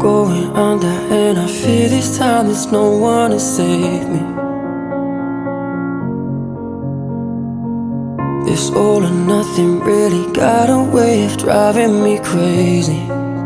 going under, and I fear this time there's no one to save me. This all or nothing really got a way of driving me crazy.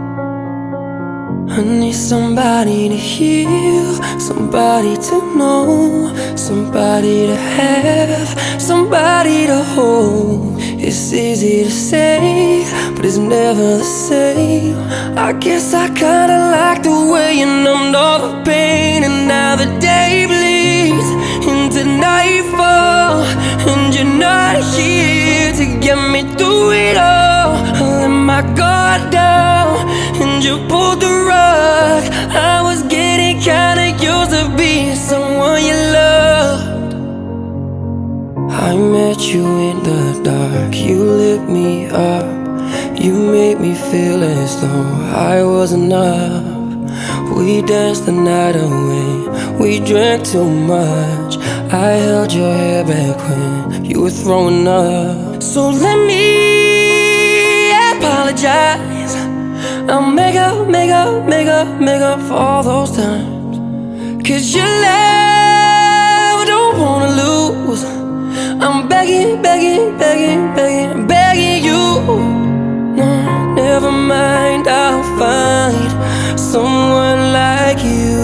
I need somebody to heal, somebody to know, somebody to have, somebody to hold. It's easy to say, but it's never the same. I guess I kinda like the way you numbed all the pain, and now the day bleeds into nightfall, and you're not here to get me through it all. I let my guard down, and you pulled the rug. I was getting kinda used to being someone you loved. I met you in the dark, you lit me up. You made me feel as though I was enough. We danced the night away, we drank too much. I held your hair back when you were throwing up. So let me apologize. I'll make up for all those times. 'Cause your love don't wanna lose. I'm begging you. No, never mind, I'll find someone like you.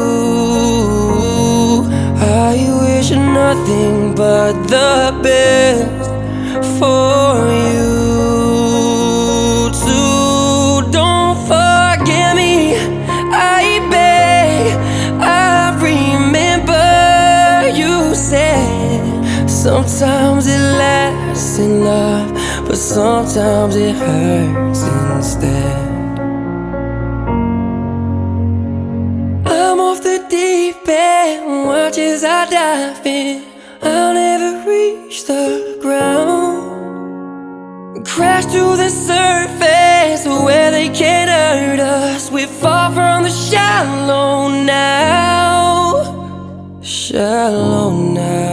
I wish nothing but the best for you too. Don't forget me, I beg. I remember you said sometimes it lasts in love, but sometimes it hurts instead. I'm off the deep end, watch as I dive in. I'll never reach the ground. Crash to the surface where they can't hurt us. We fall from the shallow now, shallow now.